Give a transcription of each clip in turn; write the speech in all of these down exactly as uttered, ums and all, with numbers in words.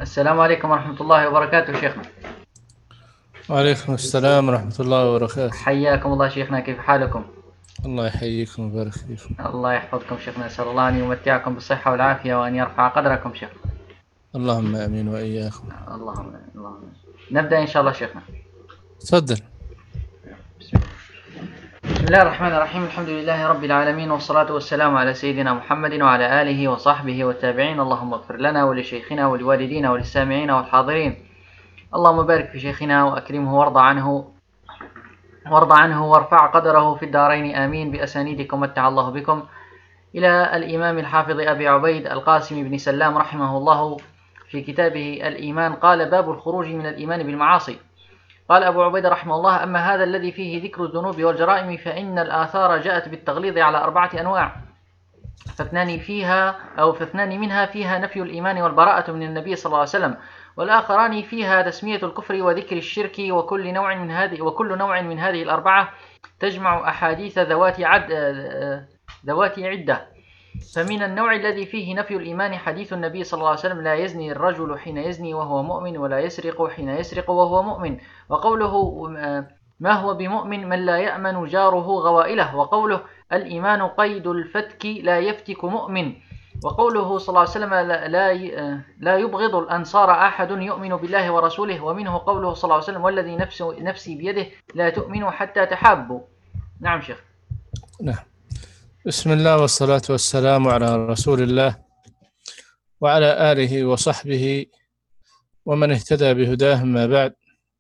السلام عليكم ورحمة الله وبركاته شيخنا. وعليكم السلام ورحمة الله وبركاته. حياكم الله شيخنا، كيف حالكم؟ الله يحييكم ويبارك فيكم. الله يحفظكم شيخنا، أسأل الله أن يمتعكم بالصحة والعافية وأن يرفع قدركم شيخنا. اللهم آمين وإياكم. اللهم اللهم نبدأ إن شاء الله شيخنا. تفضل. بسم الله. بسم الله الرحمن الرحيم، الحمد لله رب العالمين، والصلاة والسلام على سيدنا محمد وعلى آله وصحبه والتابعين. اللهم اغفر لنا ولشيخنا ولوالدينا وللسامعين والحاضرين. اللهم بارك في شيخنا وأكرمه وارض عنه وارض عنه وارفع قدره في الدارين آمين. بأسانيدكم متع الله بكم. إلى الإمام الحافظ أبي عبيد القاسم بن سلام رحمه الله في كتابه الإيمان قال: باب الخروج من الإيمان بالمعاصي. قال أبو عبيد رحمه الله: أما هذا الذي فيه ذكر الذنوب والجرائم فإن الآثار جاءت بالتغليظ على أربعة أنواع، فاثنان فيها أو فاثنان منها فيها نفي الإيمان والبراءة من النبي صلى الله عليه وسلم، والآخران فيها تسمية الكفر وذكر الشرك. وكل نوع من هذه وكل نوع من هذه الأربعة تجمع أحاديث ذوات عد ذوات عدة. فمن النوع الذي فيه نفي الإيمان حديث النبي صلى الله عليه وسلم: لا يزني الرجل حين يزني وهو مؤمن، ولا يسرق حين يسرق وهو مؤمن. وقوله: ما هو بمؤمن من لا يأمن جاره غوائله. وقوله: الإيمان قيد الفتك لا يفتك مؤمن. وقوله صلى الله عليه وسلم: لا لا يبغض الأنصار أحد يؤمن بالله ورسوله. ومنه قوله صلى الله عليه وسلم: والذي نفس نفسي بيده لا تؤمنوا حتى تحابوا. نعم شيخ. نعم. بسم الله والصلاة والسلام على رسول الله وعلى آله وصحبه ومن اهتدى بهداه، ما بعد.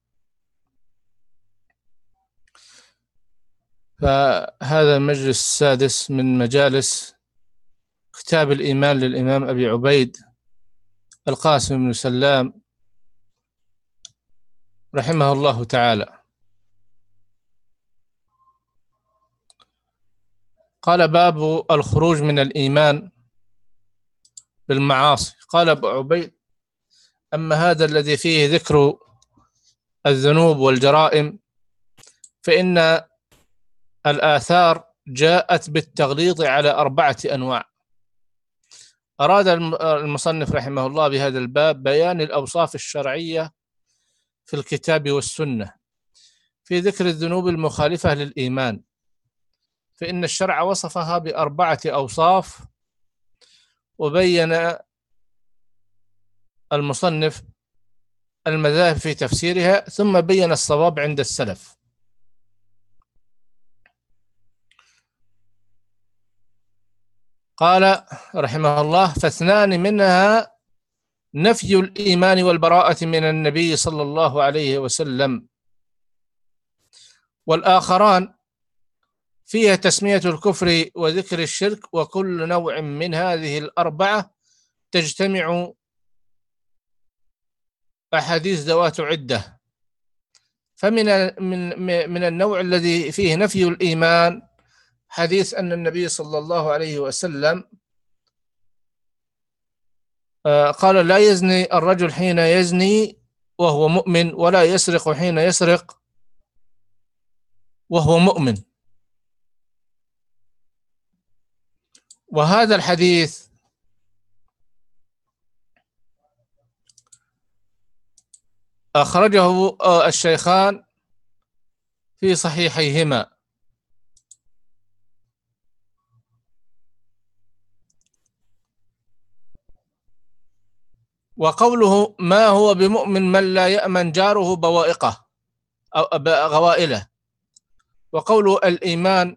فهذا المجلس السادس من مجالس كتاب الإيمان للإمام أبي عبيد القاسم بن سلام رحمه الله تعالى. قال: باب الخروج من الإيمان بالمعاصي. قال أبو عبيد: أما هذا الذي فيه ذكر الذنوب والجرائم فإن الآثار جاءت بالتغليظ على أربعة أنواع. أراد المصنف رحمه الله بهذا الباب بيان الأوصاف الشرعية في الكتاب والسنة في ذكر الذنوب المخالفة للإيمان، فإن الشرع وصفها بأربعة أوصاف، وبين المصنف المذاهب في تفسيرها، ثم بين الصواب عند السلف. قال رحمه الله: فاثنان منها نفي الإيمان والبراءة من النبي صلى الله عليه وسلم، والآخران فيها تسمية الكفر وذكر الشرك. وكل نوع من هذه الأربعة تجتمع أحاديث ذوات عدة. فمن من من النوع الذي فيه نفي الإيمان حديث أن النبي صلى الله عليه وسلم قال: لا يزني الرجل حين يزني وهو مؤمن، ولا يسرق حين يسرق وهو مؤمن. وهذا الحديث أخرجه الشيخان في صحيحيهما. وقوله: ما هو بمؤمن من لا يأمن جاره بوائقه أو غوائله. وقوله: الإيمان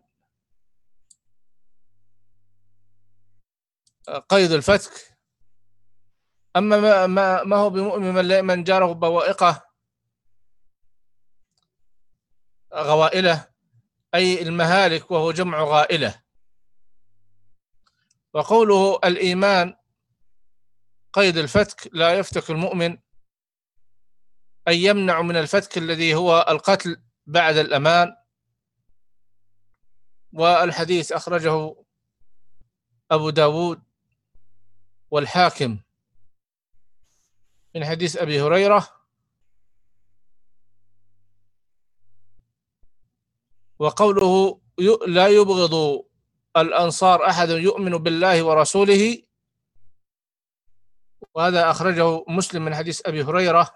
قيد الفتك. أما ما, ما, ما هو بمؤمن من لا يأمن جاره بوائقه غوائله، أي المهالك، وهو جمع غائلة. وقوله: الإيمان قيد الفتك لا يفتك المؤمن، أي يمنع من الفتك الذي هو القتل بعد الأمان. والحديث أخرجه أبو داود والحاكم من حديث أبي هريرة. وقوله: لا يبغض الأنصار أحد يؤمن بالله ورسوله وهذا أخرجه مسلم من حديث أبي هريرة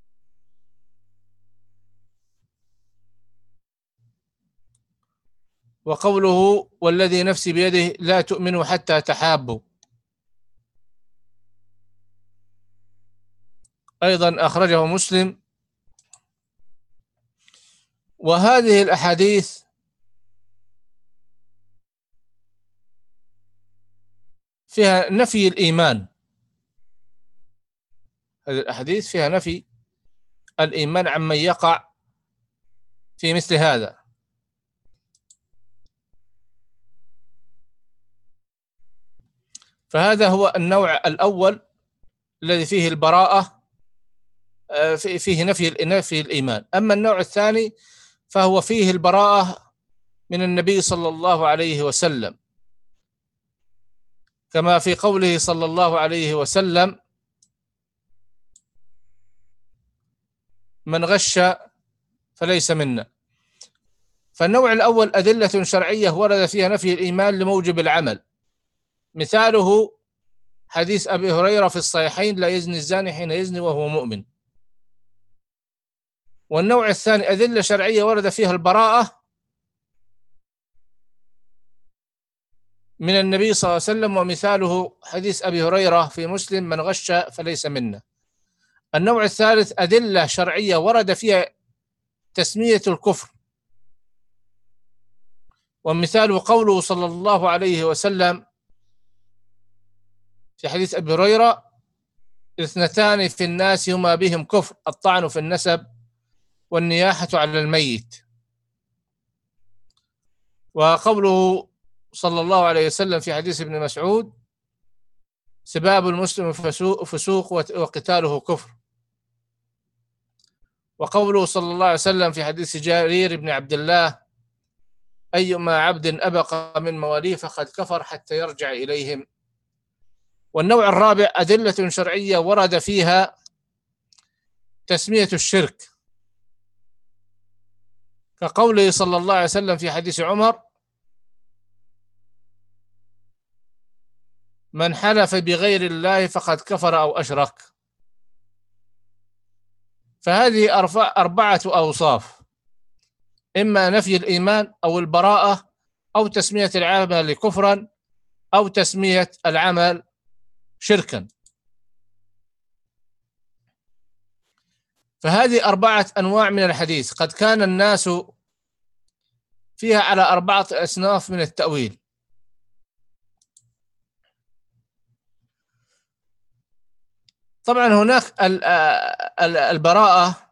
وقوله والذي نفسي بيده لا تؤمنوا حتى تحابوا أيضا أخرجه مسلم. وهذه الأحاديث فيها نفي الإيمان، هذه الأحاديث فيها نفي الإيمان عمن يقع في مثل هذا. فهذا هو النوع الأول الذي فيه البراءة، فيه نفي نفي الإيمان. أما النوع الثاني فهو فيه البراءة من النبي صلى الله عليه وسلم، كما في قوله صلى الله عليه وسلم من غش فليس منا. فالنوع الأول أدلة شرعية ورد فيها نفي الإيمان لموجب العمل، مثاله حديث أبي هريرة في الصحيحين لا يزني الزاني حين يزني وهو مؤمن. والنوع الثاني أدلة شرعية ورد فيها البراءة من النبي صلى الله عليه وسلم، ومثاله حديث أبي هريرة في مسلم من غش فليس منا. النوع الثالث أدلة شرعية ورد فيها تسمية الكفر، ومثاله قوله صلى الله عليه وسلم في حديث أبي هريرة اثنتان في الناس هما بهم كفر الطعن في النسب والنياحة على الميت. وقوله صلى الله عليه وسلم في حديث ابن مسعود سباب المسلم فسوق وقتاله كفر. وقوله صلى الله عليه وسلم في حديث جرير بن عبد الله أيما عبد أبق من مواليه فقد كفر حتى يرجع إليهم. والنوع الرابع أدلة شرعية ورد فيها تسمية الشرك، كقوله صلى الله عليه وسلم في حديث عمر من حلف بغير الله فقد كفر أو أشرك. فهذه أربعة أوصاف، إما نفي الإيمان أو البراءة أو تسمية العمل كفرا أو تسمية العمل شركا. فهذه أربعة أنواع من الحديث قد كان الناس فيها على أربعة أصناف من التأويل. طبعا هناك البراءة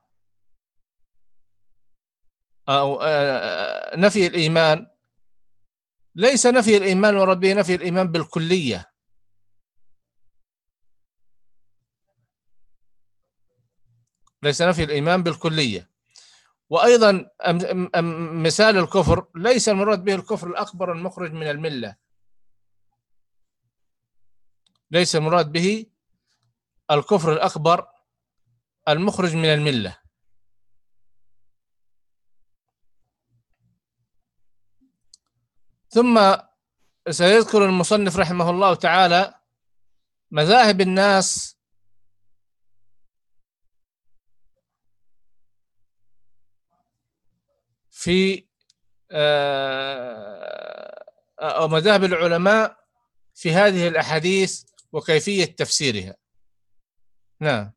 أو نفي الإيمان، ليس نفي الإيمان ورد به نفي الإيمان بالكلية، ليس نفي الإيمان بالكلية. وأيضا مثال الكفر ليس المراد به الكفر الأكبر المخرج من الملة، ليس المراد به الكفر الأكبر المخرج من الملة. ثم سيذكر المصنف رحمه الله تعالى مذاهب الناس في أو مذاهب العلماء في هذه الأحاديث وكيفية تفسيرها. نعم.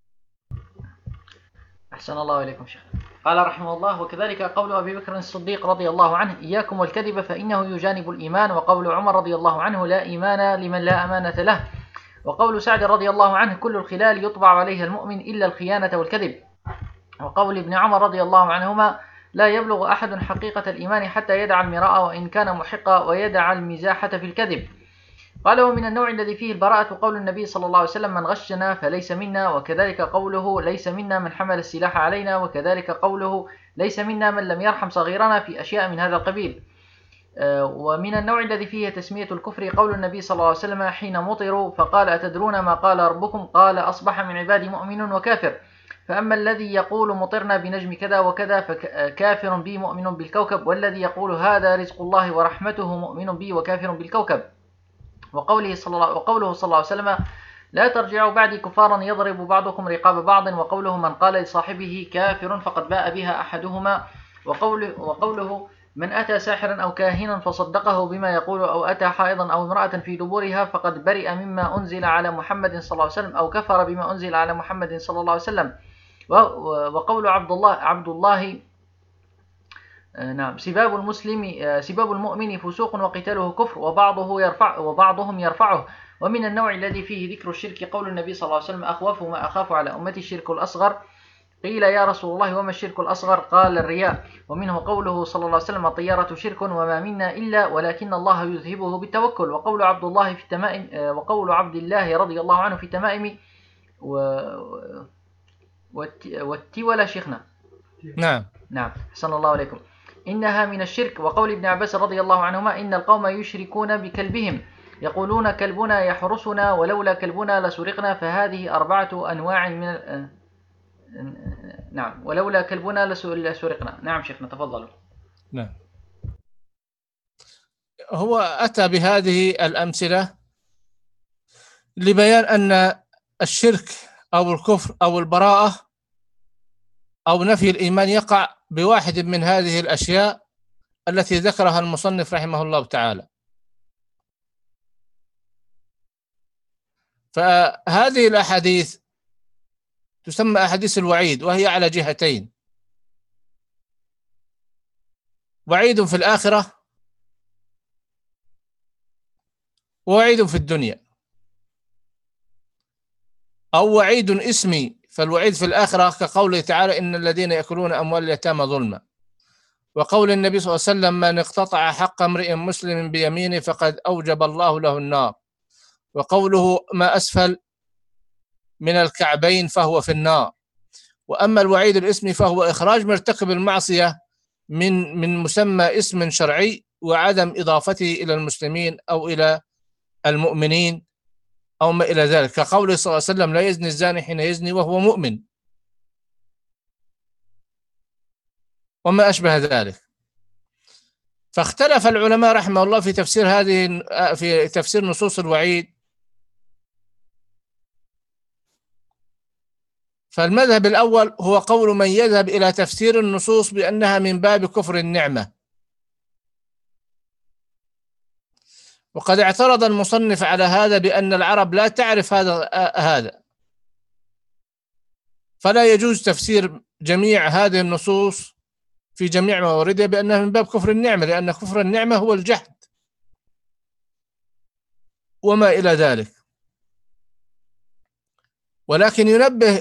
أحسن الله إليكم شيخ. قال رحمه الله وكذلك قول أبي بكر الصديق رضي الله عنه إياكم والكذب فإنه يجانب الإيمان، وقول عمر رضي الله عنه لا إيمان لمن لا أمانة له، وقول سعد رضي الله عنه كل الخلال يطبع عليها المؤمن إلا الخيانة والكذب، وقول ابن عمر رضي الله عنهما لا يبلغ أحد حقيقة الإيمان حتى يدع المراء وإن كان محقا ويدع المزاحة في الكذب. قال ومن النوع الذي فيه البراءة قول النبي صلى الله عليه وسلم من غشنا فليس منا، وكذلك قوله ليس منا من حمل السلاح علينا، وكذلك قوله ليس منا من لم يرحم صغيرنا في أشياء من هذا القبيل. ومن النوع الذي فيه تسمية الكفر قول النبي صلى الله عليه وسلم حين مطروا فقال أتدرون ما قال ربكم؟ قال أصبح من عبادي مؤمن وكافر، فأما الذي يقول مطرنا بنجم كذا وكذا فكافر بي مؤمن بالكوكب، والذي يقول هذا رزق الله ورحمته مؤمن بي وكافر بالكوكب. وقوله صلى الله, وقوله صلى الله عليه وسلم لا ترجعوا بعدي كفارا يضرب بعضكم رقاب بعض. وقوله من قال لصاحبه كافر فقد باء بها أحدهما. وقوله, وقوله من أتى ساحرا أو كاهنا فصدقه بما يقول أو أتى حائضا أو امرأة في دبورها فقد برئ مما أنزل على محمد صلى الله عليه وسلم أو كفر بما أنزل على محمد صلى الله عليه وسلم. وقول عبد الله عبد الله نعم سباب المسلم سباب المؤمن فسوق وقتاله كفر وبعضه يرفع وبعضهم يرفعه. ومن النوع الذي فيه ذكر الشرك قول النبي صلى الله عليه وسلم أخوف ما أخاف على أمتي الشرك الأصغر. قيل يا رسول الله وما الشرك الأصغر؟ قال الرياء. ومنه قوله صلى الله عليه وسلم الطيارة شرك وما منا إلا ولكن الله يذهبه بالتوكل. وقول عبد الله في التمائم وقول عبد الله رضي الله عنه في التمائم والتولى شيخنا. نعم نعم حسن الله عليكم إنها من الشرك. وقول ابن عباس رضي الله عنهما إن القوم يشركون بكلبهم يقولون كلبنا يحرسنا ولولا كلبنا لسرقنا. فهذه أربعة أنواع من نعم ولولا كلبنا لسرقنا. نعم شيخنا تفضلوا. نعم هو أتى بهذه الأمثلة لبيان أن الشرك أو الكفر أو البراءة أو نفي الإيمان يقع بواحد من هذه الأشياء التي ذكرها المصنف رحمه الله تعالى. فهذه الأحاديث تسمى أحاديث الوعيد وهي على جهتين: وعيد في الآخرة ووعيد في الدنيا، أو وعيد اسمي. فالوعيد في الآخرة كقوله تعالى إن الذين يأكلون أموال اليتامى ظلما، وقول النبي صلى الله عليه وسلم من اقتطع حق امرئ مسلم بيمينه فقد أوجب الله له النار، وقوله ما أسفل من الكعبين فهو في النار. وأما الوعيد الاسمي فهو إخراج مرتكب المعصية من من مسمى اسم شرعي وعدم إضافته إلى المسلمين أو إلى المؤمنين أو ما إلى ذلك، كقوله صلى الله عليه وسلم لا يزني الزاني حين يزني وهو مؤمن وما أشبه ذلك. فاختلف العلماء رحمه الله في تفسير هذه في تفسير نصوص الوعيد. فالمذهب الأول هو قول من يذهب إلى تفسير النصوص بأنها من باب كفر النعمة، وقد اعترض المصنف على هذا بأن العرب لا تعرف هذا هذا فلا يجوز تفسير جميع هذه النصوص في جميع مواردها بأنها من باب كفر النعمة، لأن كفر النعمة هو الجحد وما إلى ذلك. ولكن ينبه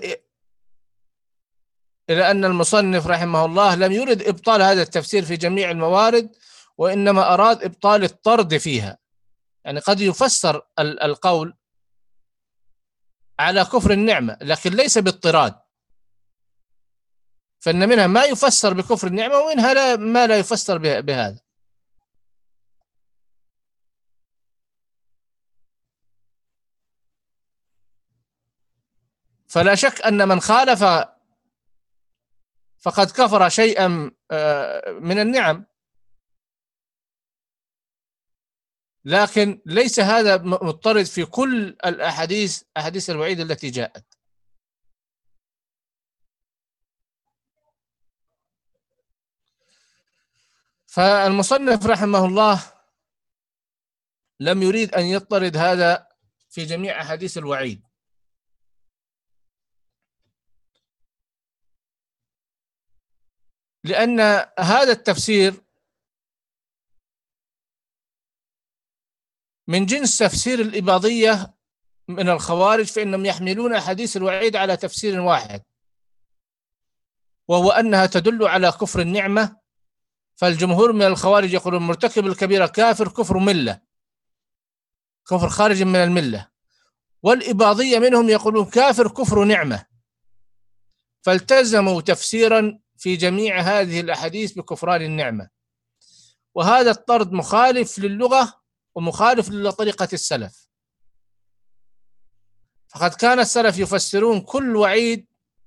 إلى أن المصنف رحمه الله لم يرد إبطال هذا التفسير في جميع الموارد، وإنما أراد إبطال الطرد فيها. يعني قد يفسر القول على كفر النعمة لكن ليس بالطراد، فإن منها ما يفسر بكفر النعمة ومنها لا ما لا يفسر بهذا. فلا شك أن من خالف فقد كفر شيئا من النعم، لكن ليس هذا مضطرد في كل الأحاديث أحاديث الوعيد التي جاءت. فالمصنف رحمه الله لم يريد أن يضطرد هذا في جميع أحاديث الوعيد، لأن هذا التفسير من جنس تفسير الإباضية من الخوارج، فإنهم يحملون أحاديث الوعيد على تفسير واحد، وهو أنها تدل على كفر النعمة. فالجمهور من الخوارج يقولون مرتكب الكبيرة كافر كفر ملة، كفر خارج من الملة، والإباضية منهم يقولون كافر كفر نعمة، فالتزموا تفسيرا في جميع هذه الأحاديث بكفران النعمة. وهذا الطرد مخالف للغة ومخالف لطريقة السلف، فقد كان السلف يفسرون كل وعيد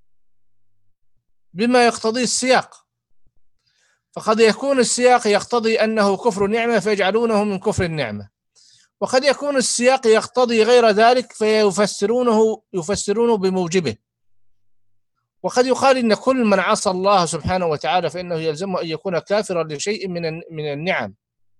بما يقتضي السياق، فقد يكون السياق يقتضي أنه كفر نعمة فيجعلونه من كفر النعمة، وقد يكون السياق يقتضي غير ذلك فيفسرونه يفسرونه بموجبه. وقد يقال إن كل من عصى الله سبحانه وتعالى فإنه يلزمه أن يكون كافرا لشيء من من النعم،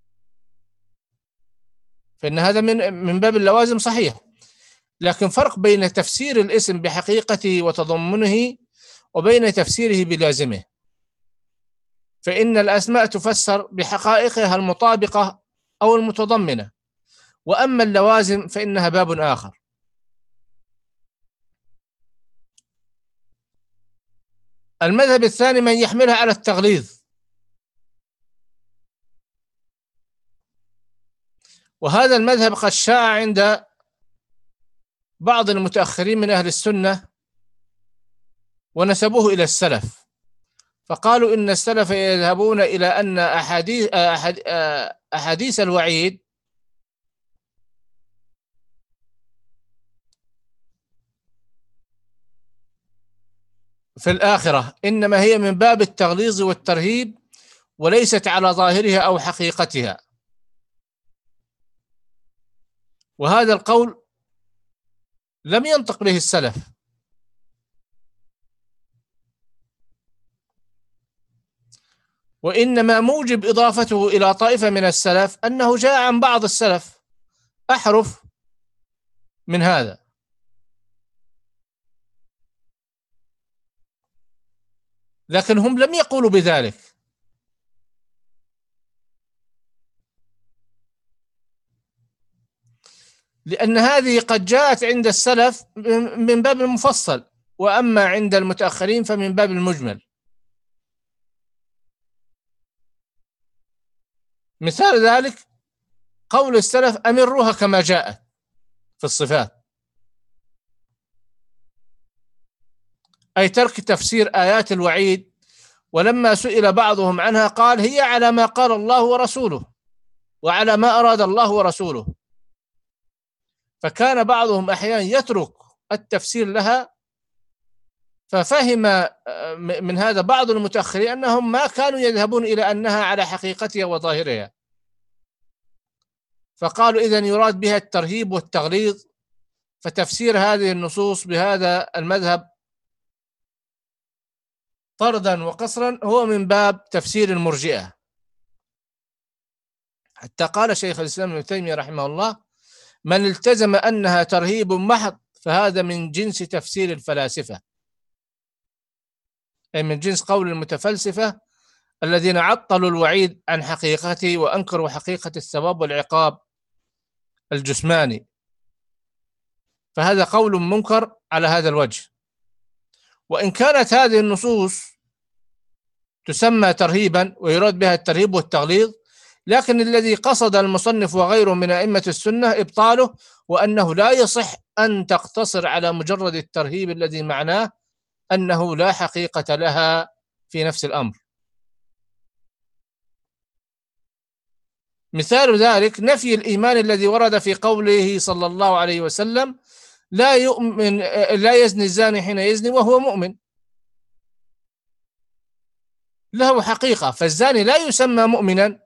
فإن هذا من من باب اللوازم صحيح. لكن فرق بين تفسير الاسم بحقيقته وتضمنه وبين تفسيره بلازمه. فإن الأسماء تفسر بحقائقها المطابقة أو المتضمنة، وأما اللوازم فإنها باب آخر. المذهب الثاني من يحملها على التغليظ، وهذا المذهب قد شاع عند بعض المتأخرين من أهل السنة ونسبوه إلى السلف، فقالوا إن السلف يذهبون إلى أن أحاديث أحاديث الوعيد في الآخرة إنما هي من باب التغليظ والترهيب وليست على ظاهرها أو حقيقتها. وهذا القول لم ينطق به السلف، وإنما موجب إضافته إلى طائفة من السلف أنه جاء عن بعض السلف أحرف من هذا. لكن هم لم يقولوا بذلك، لأن هذه قد جاءت عند السلف من باب المفصل، وأما عند المتأخرين فمن باب المجمل. مثال ذلك قول السلف أمروها كما جاءت في الصفات، أي ترك تفسير آيات الوعيد، ولما سئل بعضهم عنها قال هي على ما قال الله ورسوله وعلى ما أراد الله ورسوله. فكان بعضهم أحيانا يترك التفسير لها، ففهم من هذا بعض المتأخرين أنهم ما كانوا يذهبون إلى أنها على حقيقتها وظاهرها، فقالوا إذن يراد بها الترهيب والتغليظ، فتفسير هذه النصوص بهذا المذهب طردا وقصرا هو من باب تفسير المرجئة. حتى قال شيخ الإسلام ابن تيمية رحمه الله من التزم أنها ترهيب محض فهذا من جنس تفسير الفلاسفة، أي من جنس قول المتفلسفة الذين عطلوا الوعيد عن حقيقته وأنكروا حقيقة الثواب والعقاب الجسماني، فهذا قول منكر على هذا الوجه. وإن كانت هذه النصوص تسمى ترهيبا ويراد بها الترهيب والتغليظ، لكن الذي قصد المصنف وغيره من أئمة السنة إبطاله، وأنه لا يصح أن تقتصر على مجرد الترهيب الذي معناه أنه لا حقيقة لها في نفس الأمر. مثال ذلك نفي الإيمان الذي ورد في قوله صلى الله عليه وسلم لا يؤمن لا يزني الزاني حين يزني وهو مؤمن، له حقيقة، فالزاني لا يسمى مؤمنا.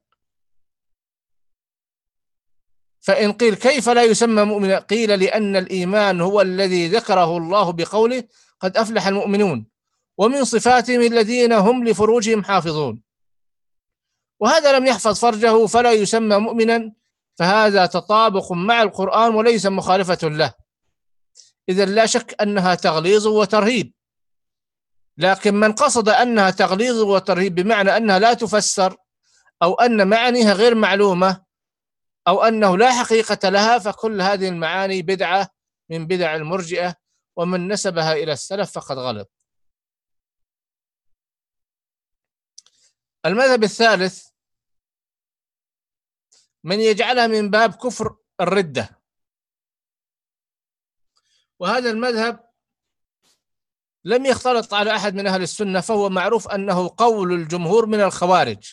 فإن قيل كيف لا يسمى مؤمنا؟ قيل لأن الإيمان هو الذي ذكره الله بقوله قد أفلح المؤمنون، ومن صفاتهم الذين هم لفروجهم حافظون، وهذا لم يحفظ فرجه فلا يسمى مؤمنا، فهذا تطابق مع القرآن وليس مخالفة له. إذن لا شك أنها تغليظ وترهيب، لكن من قصد أنها تغليظ وترهيب بمعنى أنها لا تفسر أو أن معانيها غير معلومة أو أنه لا حقيقة لها، فكل هذه المعاني بدعة من بدع المرجئة، ومن نسبها إلى السلف فقد غلط. المذهب الثالث من يجعلها من باب كفر الردة، وهذا المذهب لم يختلط على أحد من أهل السنة، فهو معروف أنه قول الجمهور من الخوارج،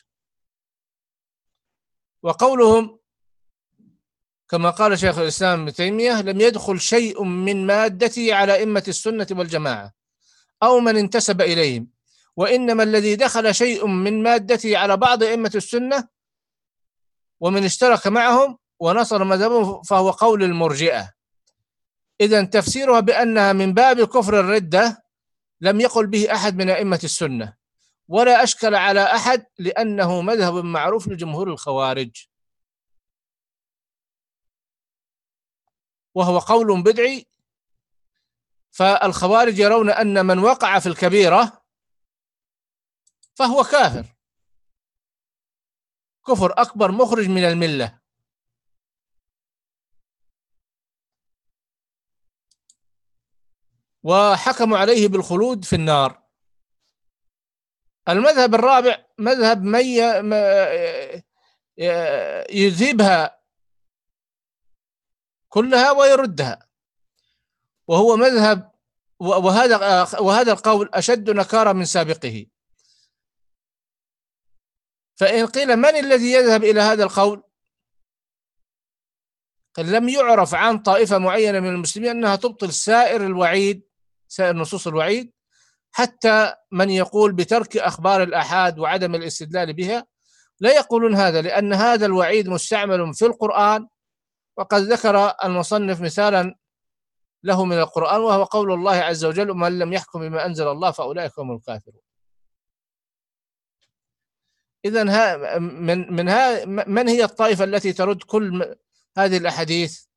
وقولهم كما قال شيخ الإسلام ابن تيمية لم يدخل شيء من مادته على أئمة السنة والجماعة أو من انتسب إليهم، وإنما الذي دخل شيء من مادته على بعض أئمة السنة ومن اشترك معهم ونصر مذهبه فهو قول المرجئة. إذن تفسيرها بأنها من باب كفر الردة لم يقل به أحد من أئمة السنة، ولا أشكل على أحد، لأنه مذهب معروف لجمهور الخوارج، وهو قول بدعي. فالخوارج يرون أن من وقع في الكبيرة فهو كافر، كفر أكبر مخرج من الملة. وحكموا عليه بالخلود في النار. المذهب الرابع مذهب من يذهبها كلها ويردها، وهو مذهب، وهذا وهذا القول أشد نكارة من سابقه. فإن قيل من الذي يذهب إلى هذا القول؟ قال لم يعرف عن طائفة معينة من المسلمين أنها تبطل سائر الوعيد، سائر نصوص الوعيد، حتى من يقول بترك أخبار الآحاد وعدم الاستدلال بها لا يقولون هذا، لأن هذا الوعيد مستعمل في القرآن، وقد ذكر المصنف مثالا له من القرآن، وهو قول الله عز وجل: من لم يحكم بما أنزل الله فأولئك هم الكافرون. إذن من من ها من هي الطائفة التي ترد كل هذه الأحاديث؟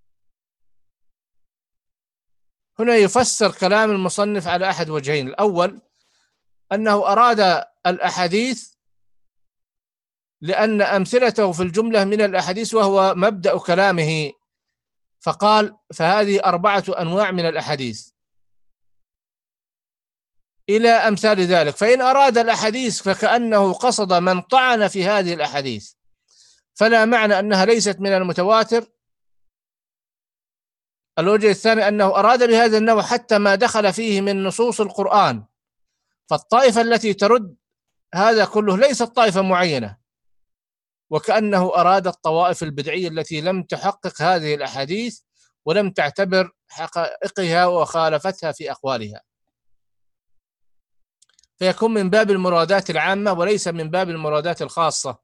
هنا يفسر كلام المصنف على أحد وجهين. الأول أنه أراد الأحاديث لأن أمثلته في الجملة من الأحاديث وهو مبدأ كلامه، فقال: فهذه أربعة أنواع من الأحاديث إلى أمثال ذلك. فإن أراد الأحاديث فكأنه قصد من طعن في هذه الأحاديث، فلا معنى أنها ليست من المتواتر. الوجه الثاني أنه أراد بهذا النوع حتى ما دخل فيه من نصوص القرآن، فالطائفة التي ترد هذا كله ليست طائفة معينة، وكأنه أراد الطوائف البدعية التي لم تحقق هذه الأحاديث ولم تعتبر حقائقها وخالفتها في أقوالها، فيكون من باب المرادات العامة وليس من باب المرادات الخاصة.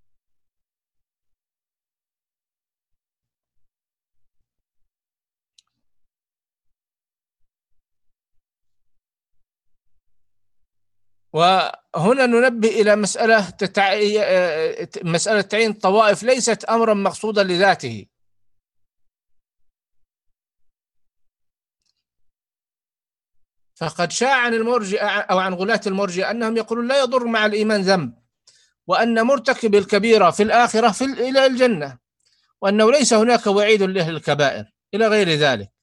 وهنا ننبه إلى مسألة تتع... مسألة تعيين الطوائف ليست أمرا مقصودا لذاته، فقد شاع عن المرجئة أو عن غلاة المرجئة أنهم يقولون لا يضر مع الإيمان ذنب، وأن مرتكب الكبيرة في الآخرة في إلى الجنة، وأنه ليس هناك وعيد لأهل الكبائر إلى غير ذلك،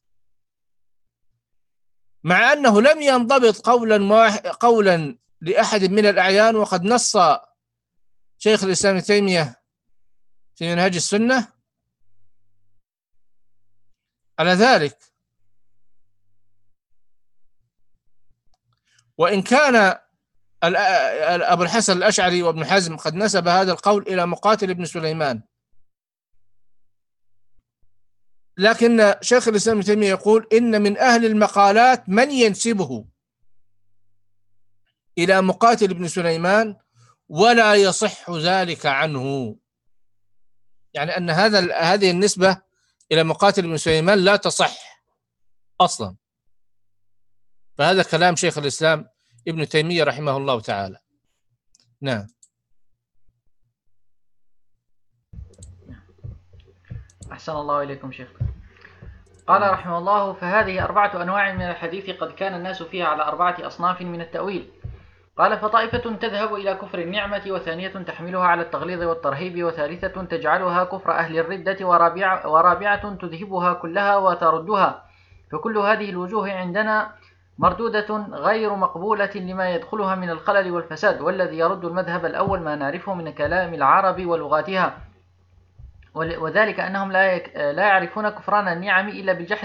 مع أنه لم ينضبط قولا قولا لأحد من الأعيان. وقد نص شيخ الإسلام ابن تيمية في منهاج السنة على ذلك. وإن كان أبو الحسن الأشعري وابن حزم قد نسب هذا القول إلى مقاتل بن سليمان، لكن شيخ الإسلام ابن تيمية يقول إن من أهل المقالات من ينسبه إلى مقاتل بن سليمان ولا يصح ذلك عنه، يعني أن هذا هذه النسبة إلى مقاتل بن سليمان لا تصح أصلا. فهذا كلام شيخ الإسلام ابن تيمية رحمه الله تعالى. نعم. أحسن الله إليكم شيخ. قال رحمه الله: فهذه أربعة أنواع من الحديث قد كان الناس فيها على أربعة أصناف من التأويل. قال: فطائفة تذهب إلى كفر النعمة، وثانية تحملها على التغليظ والترهيب، وثالثة تجعلها كفر أهل الردة، ورابعة, ورابعة تذهبها كلها وتردها. فكل هذه الوجوه عندنا مردودة غير مقبولة لما يدخلها من الخلل والفساد، والذي يرد المذهب الأول ما نعرفه من كلام العرب ولغاتها، وذلك أنهم لا لا يعرفون كفران النعم إلا بالجحد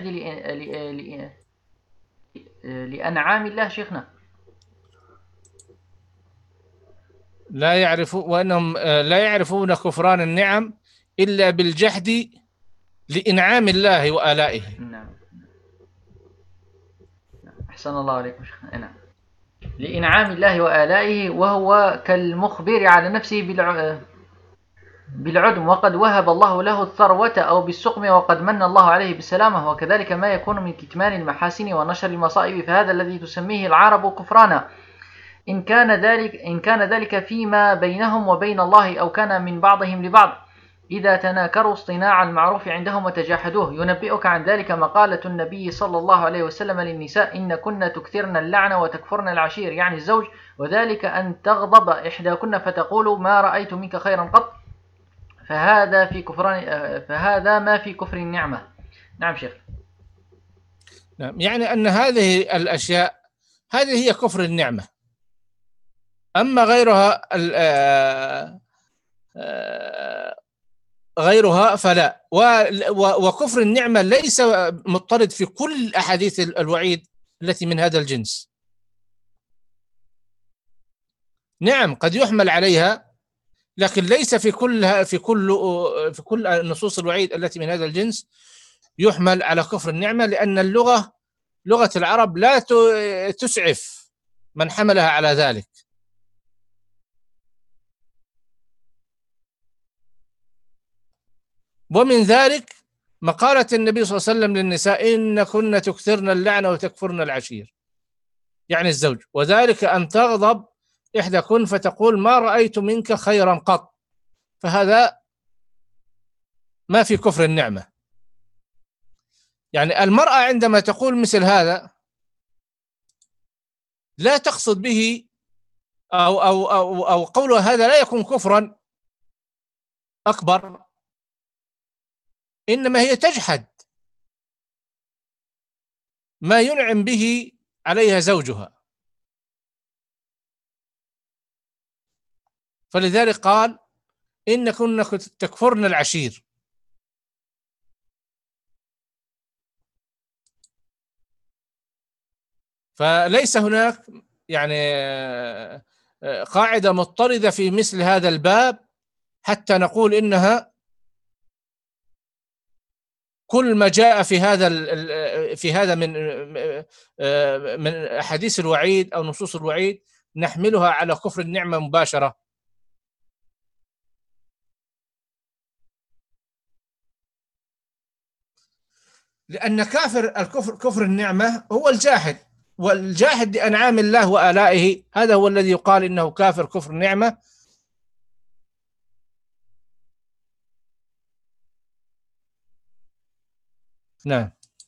لأنعام الله. شيخنا لا يعرفون، وأنهم لا يعرفون كفران النعم إلا بالجحد لإنعام الله وآلائه. نعم. أحسن الله عليكم شيخنا. نعم. لإنعام الله وآلائه، وهو كالمخبر على نفسه بالع... بالعدم وقد وهب الله له الثروة أو بالسقم وقد من الله عليه بالسلامة، وكذلك ما يكون من كتمان المحاسن ونشر المصائب، فهذا الذي تسميه العرب كفرانا إن كان ذلك إن كان ذلك فيما بينهم وبين الله، أو كان من بعضهم لبعض إذا تناكروا اصطناع المعروف عندهم وتجاحدوه. ينبئك عن ذلك مقالة النبي صلى الله عليه وسلم للنساء: إن كن تكثرن اللعن وتكفرن العشير، يعني الزوج، وذلك أن تغضب إحداكن فتقول ما رأيت منك خيرا قط، فهذا في كفران فهذا ما في كفر النعمة. نعم شيخ. نعم، يعني أن هذه الأشياء هذه هي كفر النعمة، أما غيرها غيرها فلا. وكفر النعمة ليس مضطرد في كل أحاديث الوعيد التي من هذا الجنس. نعم قد يحمل عليها، لكن ليس في كل في كل في كل نصوص الوعيد التي من هذا الجنس يحمل على كفر النعمة، لأن اللغة لغة العرب لا تسعف من حملها على ذلك. ومن ذلك مقالة النبي صلى الله عليه وسلم للنساء: إن كن تكثرن اللعن وتكفرن العشير، يعني الزوج، وذلك أن تغضب إحداكن فتقول ما رأيت منك خيرا قط، فهذا ما في كفر النعمة. يعني المرأة عندما تقول مثل هذا لا تقصد به أو أو أو, أو قولها هذا لا يكون كفرا أكبر، إنما هي تجحد ما ينعم به عليها زوجها. فلذلك قال: إن كن تكفرن العشير. فليس هناك يعني قاعدة مضطردة في مثل هذا الباب حتى نقول إنها كل ما جاء في هذا في هذا من من أحاديث الوعيد أو نصوص الوعيد نحملها على كفر النعمة مباشرة. لأن كافر الكفر كفر النعمة هو الجاحد، والجاحد لأنعام الله وآلائه هذا هو الذي يقال إنه كافر كفر النعمة. نعم.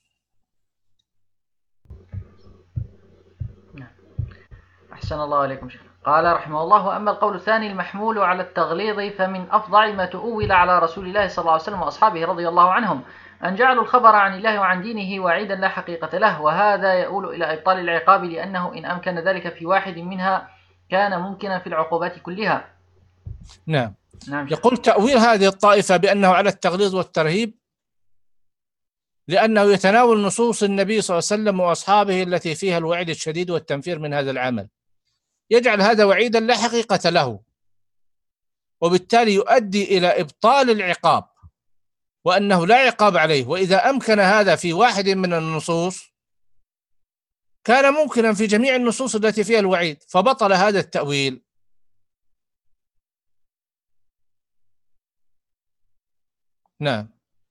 أحسن الله عليكم شيخ. قال رحمه الله: وأما القول الثاني المحمول على التغليظ فمن أفظع ما تؤول على رسول الله صلى الله عليه وسلم وأصحابه رضي الله عنهم أن جعلوا الخبر عن الله وعن دينه وعيدا لا حقيقة له، وهذا يؤول إلى إبطال العقاب، لأنه إن أمكن ذلك في واحد منها كان ممكنا في العقوبات كلها. نعم. نعم. يقول تأويل هذه الطائفة بأنه على التغليظ والترهيب لأنه يتناول نصوص النبي صلى الله عليه وسلم وأصحابه التي فيها الوعيد الشديد والتنفير من هذا العمل، يجعل هذا وعيدا لا حقيقة له، وبالتالي يؤدي إلى إبطال العقاب وأنه لا عقاب عليه. وإذا أمكن هذا في واحد من النصوص كان ممكنا في جميع النصوص التي فيها الوعيد، فبطل هذا التأويل. نعم.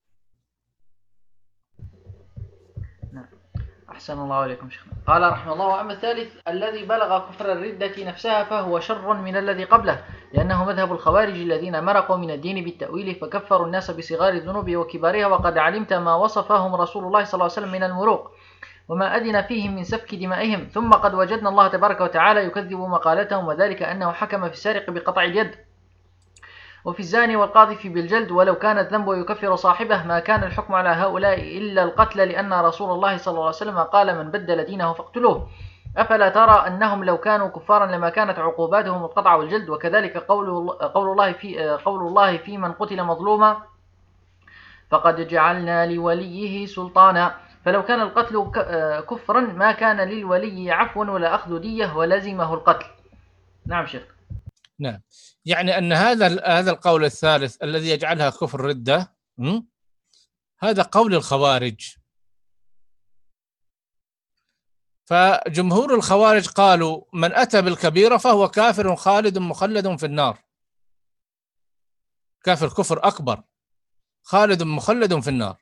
أحسن الله عليكم شيخنا. قال رحمه الله: وأما الثالث الذي بلغ كفر الردة نفسها فهو شر من الذي قبله، لأنه مذهب الخوارج الذين مرقوا من الدين بالتأويل فكفروا الناس بصغار الذنوب وكبارها، وقد علمت ما وصفهم رسول الله صلى الله عليه وسلم من المروق وما أذن فيهم من سفك دمائهم، ثم قد وجدنا الله تبارك وتعالى يكذب مقالتهم، وذلك أنه حكم في السارق بقطع اليد وفي الزاني والقاذف بالجلد، ولو كان الذنب يكفر صاحبه ما كان الحكم على هؤلاء إلا القتل، لأن رسول الله صلى الله عليه وسلم قال: من بدل دينه فاقتلوه. أفلا ترى أنهم لو كانوا كفارا لما كانت عقوباتهم القطع والجلد؟ وكذلك قول, قول, الله, في قول الله في من قتل مظلوما: فقد جعلنا لوليه سلطانا. فلو كان القتل كفرا ما كان للولي عفوا ولا أخذ دية ولزمه القتل. نعم شيخ. نعم، يعني أن هذا هذا القول الثالث الذي يجعلها كفر ردة هذا قول الخوارج. فجمهور الخوارج قالوا: من أتى بالكبيرة فهو كافر خالد مخلد في النار، كافر كفر أكبر خالد مخلد في النار.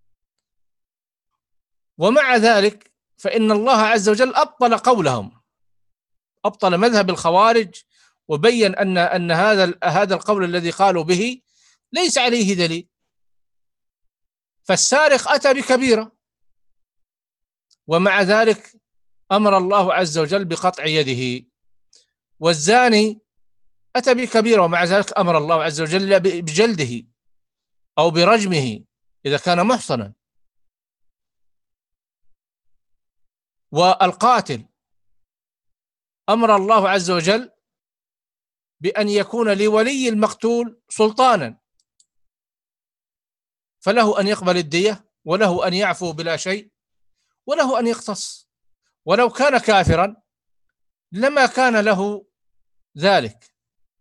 ومع ذلك فإن الله عز وجل أبطل قولهم، أبطل مذهب الخوارج، وبين أن أن هذا هذا القول الذي قالوا به ليس عليه دليل. فالسارق أتى بكبيرة ومع ذلك أمر الله عز وجل بقطع يده، والزاني أتى بكبيرة ومع ذلك أمر الله عز وجل بجلده أو برجمه إذا كان محصنا. والقاتل أمر الله عز وجل بأن يكون لولي المقتول سلطانا، فله أن يقبل الدية وله أن يعفو بلا شيء وله أن يقتص، ولو كان كافرا لما كان له ذلك.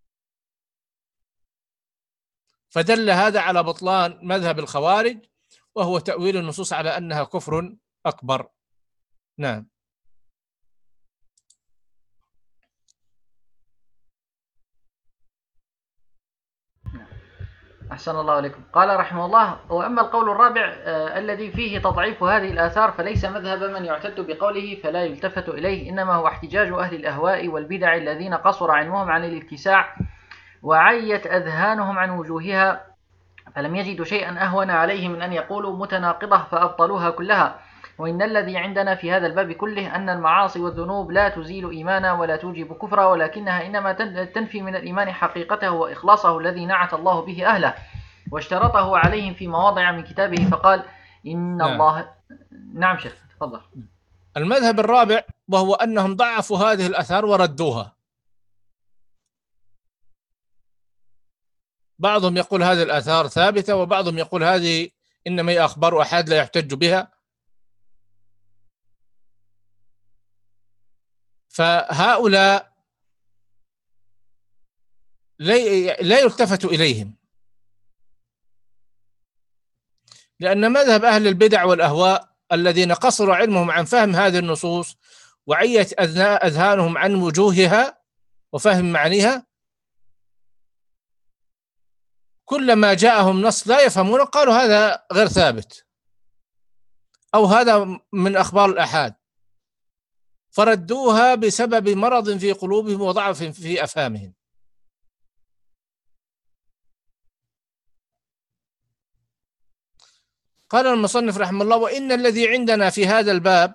فدل هذا على بطلان مذهب الخوارج، وهو تأويل النصوص على أنها كفر أكبر. نعم. أحسن الله عليكم. قال رحمه الله: وأما القول الرابع آه الذي فيه تضعيف هذه الآثار فليس مذهب من يعتد بقوله فلا يلتفت إليه، إنما هو احتجاج أهل الأهواء والبدع الذين قصر علمهم عن الاتساع وعيت أذهانهم عن وجوهها، فلم يجدوا شيئا أهون عليهم من أن يقولوا متناقضة فأبطلوها كلها. وإن الذي عندنا في هذا الباب كله أن المعاصي والذنوب لا تزيل إيمانا ولا توجب كفرا، ولكنها إنما تنفي من الإيمان حقيقته وإخلاصه الذي نعت الله به أهله واشترطه عليهم في مواضع من كتابه فقال إن نعم. الله نعم شيخ تفضل. المذهب الرابع وهو أنهم ضعفوا هذه الآثار وردوها. بعضهم يقول هذه الآثار ثابتة وبعضهم يقول هذه إنما هي أخبار أحد لا يحتج بها. فهؤلاء لا يلتفت إليهم، لأن مذهب أهل البدع والأهواء الذين قصروا علمهم عن فهم هذه النصوص وعيت أذهانهم عن وجوهها وفهم معانيها، كلما جاءهم نص لا يفهمون قالوا هذا غير ثابت أو هذا من أخبار الآحاد، فردوها بسبب مرض في قلوبهم وضعف في أفهامهم. قال المصنف رحمه الله: وإن الذي عندنا في هذا الباب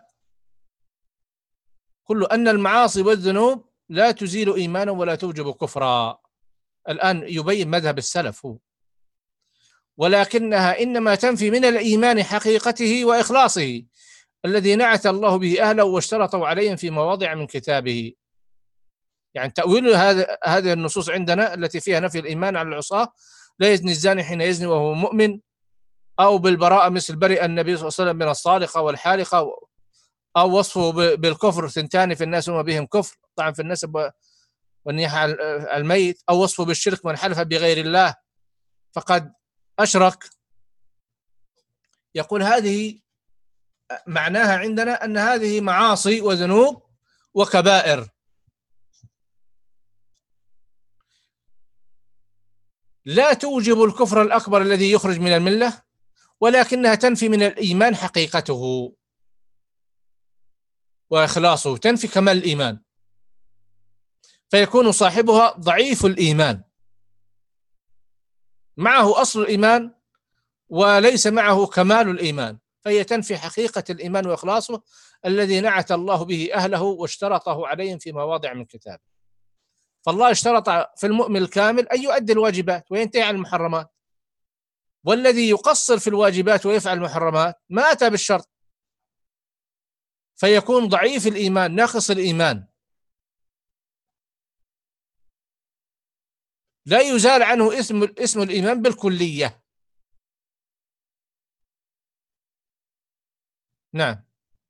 كل أن المعاصي والذنوب لا تزيل إيمانا ولا توجب كفرا. الآن يبين مذهب السلف هو، ولكنها إنما تنفي من الإيمان حقيقته وإخلاصه الذي نعت الله به أهله واشترطوا عليهم في مواضع من كتابه. يعني تأويل هذا هذه النصوص عندنا التي فيها نفي الإيمان على العصاة: لا يزني الزاني حين يزني وهو مؤمن، أو بالبراءة مثل برئ النبي صلى الله عليه وسلم من الصالقة والحالقة، أو وصفه بالكفر ثنتان في الناس وما بهم كفر طعن في النسب والنياحة على الميت، أو وصفه بالشرك من حلف بغير الله فقد أشرك. يقول هذه معناها عندنا أن هذه معاصي وذنوب وكبائر لا توجب الكفر الأكبر الذي يخرج من الملة، ولكنها تنفي من الإيمان حقيقته وإخلاصه، تنفي كمال الإيمان، فيكون صاحبها ضعيف الإيمان، معه أصل الإيمان وليس معه كمال الإيمان، فهي تنفي حقيقة الإيمان وإخلاصه الذي نعت الله به أهله واشترطه عليهم في مواضع من كتابه. فالله اشترط في المؤمن الكامل أن يؤدي الواجبات وينتهي عن المحرمات، والذي يقصر في الواجبات ويفعل المحرمات ما أتى بالشرط، فيكون ضعيف الإيمان ناقص الإيمان، لا يزال عنه اسم اسم الإيمان بالكلية. نعم.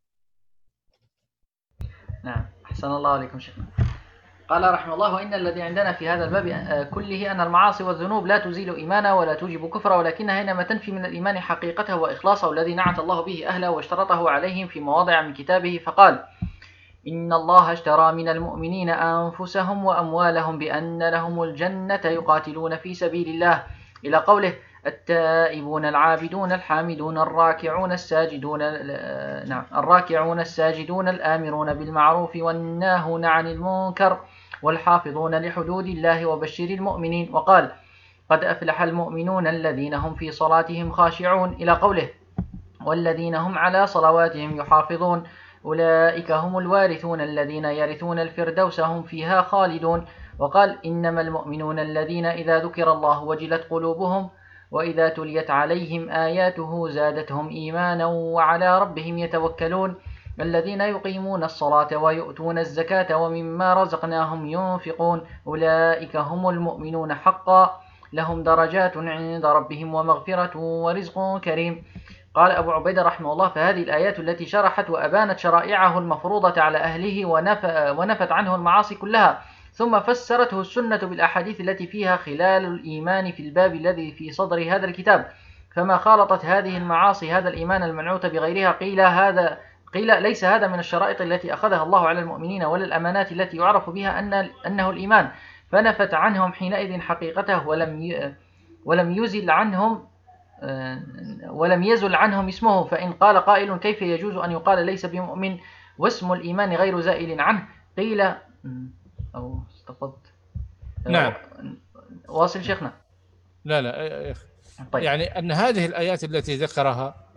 نعم أحسن الله عليكم شيخنا. قال رحمه الله: وإن الذي عندنا في هذا الباب كله أن المعاصي والذنوب لا تزيل إيمانا ولا توجب كفرا، ولكنها إنما تنفي من الإيمان حقيقته وإخلاصه الذي نعت الله به أهله واشترطه عليهم في مواضع من كتابه فقال إن الله اشترى من المؤمنين أنفسهم وأموالهم بأن لهم الجنة يقاتلون في سبيل الله إلى قوله التائبون العابدون الحامدون الراكعون الساجدون نعم الراكعون الساجدون الآمرون بالمعروف والناهون عن المنكر والحافظون لحدود الله وبشر المؤمنين. وقال قد أفلح المؤمنون الذين هم في صلاتهم خاشعون إلى قوله والذين هم على صلواتهم يحافظون أولئك هم الوارثون الذين يرثون الفردوس هم فيها خالدون. وقال إنما المؤمنون الذين إذا ذكر الله وجلت قلوبهم وإذا تليت عليهم آياته زادتهم إيمانا وعلى ربهم يتوكلون الذين يقيمون الصلاة ويؤتون الزكاة ومما رزقناهم ينفقون أولئك هم المؤمنون حقا لهم درجات عند ربهم ومغفرة ورزق كريم. قال أبو عبيدة رحمه الله فهذه الآيات التي شرحت وأبانت شرائعه المفروضة على أهله ونفت عنه المعاصي كلها، ثم فسرته السنة بالأحاديث التي فيها خلال الإيمان في الباب الذي في صدر هذا الكتاب، فما خالطت هذه المعاصي هذا الإيمان المنعوت بغيرها قيل هذا قيل ليس هذا من الشرائط التي أخذها الله على المؤمنين ولا الأمانات التي يعرف بها أن أنه الإيمان، فنفت عنهم حينئذ حقيقته ولم ولم يزل عنهم ولم يزل عنهم اسمه. فإن قال قائل كيف يجوز أن يقال ليس بمؤمن واسم الإيمان غير زائل عنه؟ قيل أو استفضت نعم واصل شيخنا. لا لا طيب. يعني أن هذه الآيات التي ذكرها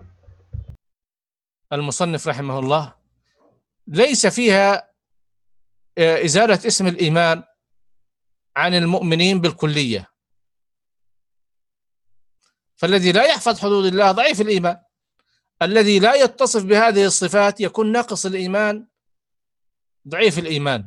المصنف رحمه الله ليس فيها إزالة اسم الإيمان عن المؤمنين بالكلية، فالذي لا يحفظ حدود الله ضعيف الإيمان، الذي لا يتصف بهذه الصفات يكون ناقص الإيمان ضعيف الإيمان،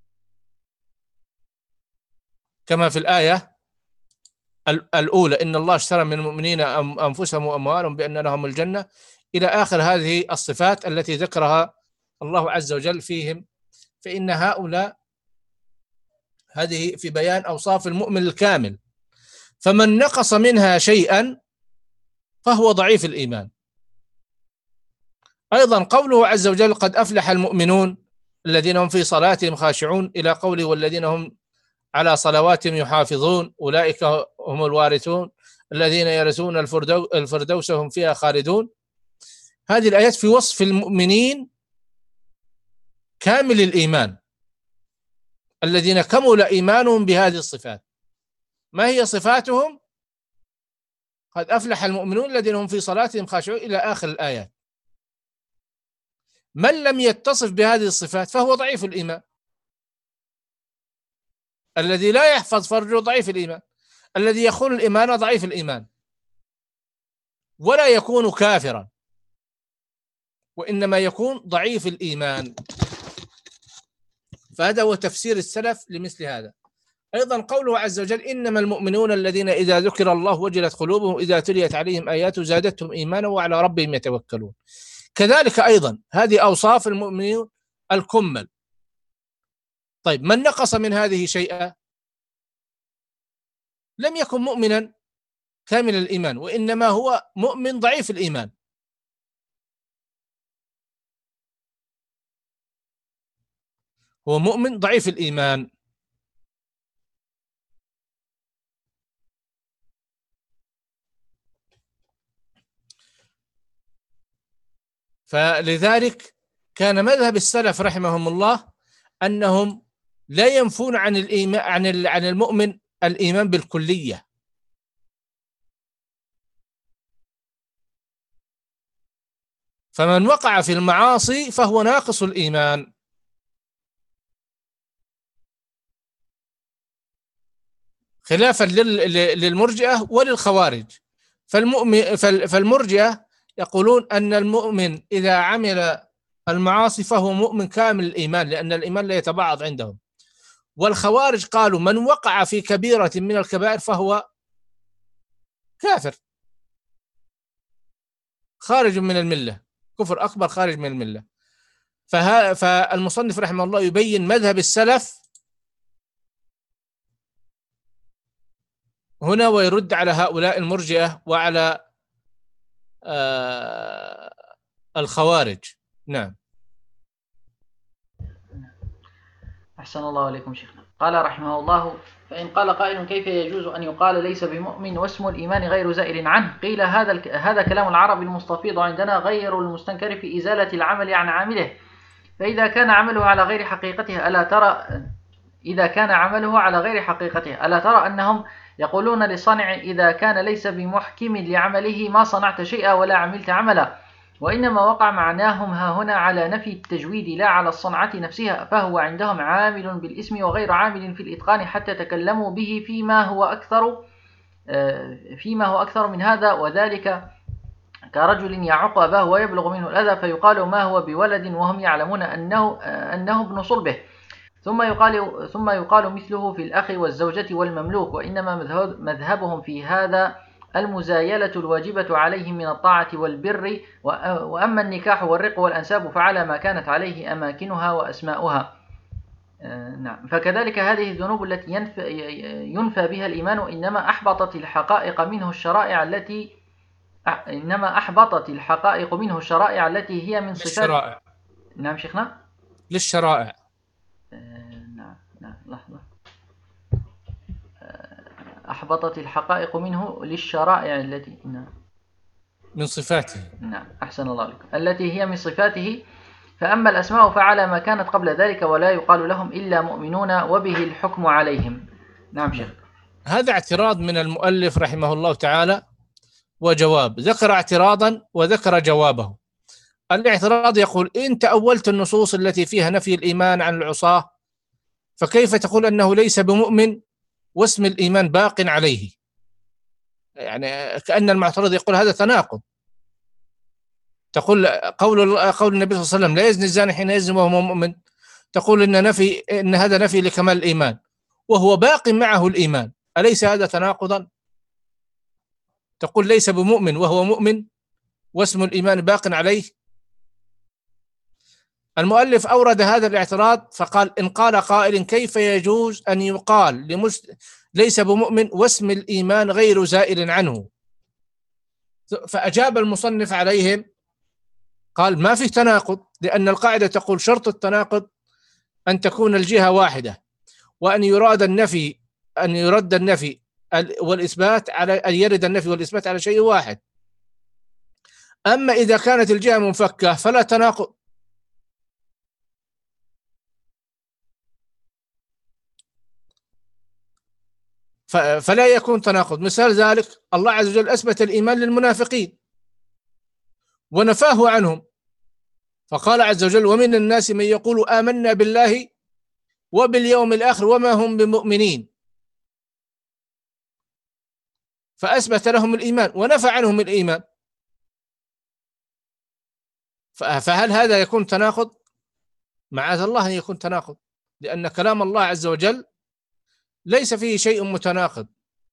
كما في الآية الأولى إن الله اشترى من المؤمنين أنفسهم وأموالهم بأن لهم الجنة إلى آخر هذه الصفات التي ذكرها الله عز وجل فيهم، فإن هؤلاء هذه في بيان أوصاف المؤمن الكامل، فمن نقص منها شيئا فهو ضعيف الإيمان. أيضا قوله عز وجل قد أفلح المؤمنون الذين هم في صلاتهم خاشعون إلى قوله والذين هم على صلواتهم يحافظون أولئك هم الوارثون الذين يرثون الفردوس هم فيها خالدون. هذه الآيات في وصف المؤمنين كامل الإيمان الذين كمل إيمانهم بهذه الصفات. ما هي صفاتهم؟ قد أفلح المؤمنون الذين هم في صلاتهم خاشعون إلى آخر الآيات. من لم يتصف بهذه الصفات فهو ضعيف الإيمان، الذي لا يحفظ فرجه ضعيف الإيمان، الذي يخون الإيمان ضعيف الإيمان، ولا يكون كافرا وإنما يكون ضعيف الإيمان. فهذا هو تفسير السلف لمثل هذا. أيضا قوله عز وجل إنما المؤمنون الذين إذا ذكر الله وجلت قلوبهم إذا تليت عليهم آياته زادتهم إيمانا وعلى ربهم يتوكلون. كذلك أيضا هذه أوصاف المؤمنين الكمل. طيب من نقص من هذه شيئا لم يكن مؤمنا كامل الإيمان، وإنما هو مؤمن ضعيف الإيمان. هو مؤمن ضعيف الإيمان. فلذلك كان مذهب السلف رحمهم الله أنهم لا ينفون عن الإيمان عن عن المؤمن الإيمان بالكلية، فمن وقع في المعاصي فهو ناقص الإيمان، خلافا للمرجئة وللخوارج. فالمؤمن فالمرجئة يقولون أن المؤمن إذا عمل المعاصي فهو مؤمن كامل الإيمان لأن الإيمان لا يتبعض عندهم. والخوارج قالوا من وقع في كبيرة من الكبائر فهو كافر خارج من الملة، كفر أكبر خارج من الملة. فها فالمصنف رحمه الله يبين مذهب السلف هنا ويرد على هؤلاء المرجئة وعلى آه الخوارج. نعم. أحسن الله عليكم شيخنا. قال رحمه الله: فإن قال قائل: كيف يجوز أن يقال ليس بمؤمن واسم الإيمان غير زائل عنه؟ قيل: هذا هذا كلام العرب المستفيض عندنا غير المستنكر في إزالة العمل عن عامله، فإذا كان عمله على غير حقيقته ألا ترى إذا كان عمله على غير حقيقته ألا ترى أنهم يقولون للصانع إذا كان ليس بمحكم لعمله ما صنعت شيئا ولا عملت عملا، وإنما وقع معناهم ها هنا على نفي التجويد لا على الصنعة نفسها، فهو عندهم عامل بالاسم وغير عامل في الإتقان حتى تكلموا به فيما هو أكثر فيما هو أكثر من هذا، وذلك كرجل يعق أباه ويبلغ منه الأذى فيقال ما هو بولد وهم يعلمون أنه أنه ابن صلبه، ثم يقال ثم يقال مثله في الأخ والزوجة والمملوك، وإنما مذهبهم في هذا المزايلة الواجبة عليهم من الطاعة والبر، وأما النكاح والرق والأنساب فعلى ما كانت عليه أماكنها وأسماؤها. نعم. فكذلك هذه الذنوب التي ينفى, ينفى بها الإيمان إنما أحبطت الحقائق منه الشرائع التي إنما أحبطت الحقائق منه الشرائع التي هي من صفات للشرائع. نعم شيخنا. للشرائع. نعم نعم لحظة. أحبطت الحقائق منه للشرائع التي نعم من صفاته. نعم أحسن الله لك، التي هي من صفاته. فأما الأسماء فعلى ما كانت قبل ذلك ولا يقال لهم إلا مؤمنون وبه الحكم عليهم. نعم شيخ. هذا اعتراض من المؤلف رحمه الله تعالى وجواب، ذكر اعتراضا وذكر جوابه. الاعتراض يقول: إن تأولت النصوص التي فيها نفي الإيمان عن العصاة فكيف تقول أنه ليس بمؤمن واسم الإيمان باق عليه؟ يعني كأن المعترض يقول هذا تناقض. تقول قول قول النبي صلى الله عليه وسلم: لا يزني الزاني حين يزني وهو مؤمن، تقول إن نفي إن هذا نفي لكمال الإيمان وهو باق معه الإيمان، أليس هذا تناقضا؟ تقول ليس بمؤمن وهو مؤمن واسم الإيمان باق عليه. المؤلف أورد هذا الاعتراض فقال: إن قال قائل كيف يجوز أن يقال لمس... ليس بمؤمن واسم الإيمان غير زائل عنه؟ فأجاب المصنف عليهم قال: ما في تناقض، لأن القاعدة تقول شرط التناقض أن تكون الجهة واحدة، وأن يراد النفي أن يرد النفي والإثبات على أن يرد النفي والإثبات على شيء واحد. أما إذا كانت الجهة منفكة فلا تناقض. فلا يكون تناقض. مثال ذلك الله عز وجل أثبت الإيمان للمنافقين ونفاه عنهم، فقال عز وجل: ومن الناس من يقول آمنا بالله وباليوم الآخر وما هم بمؤمنين، فأثبت لهم الإيمان ونفى عنهم الإيمان. فهل هذا يكون تناقض؟ معاذ الله أن يكون تناقض، لأن كلام الله عز وجل ليس فيه شيء متناقض.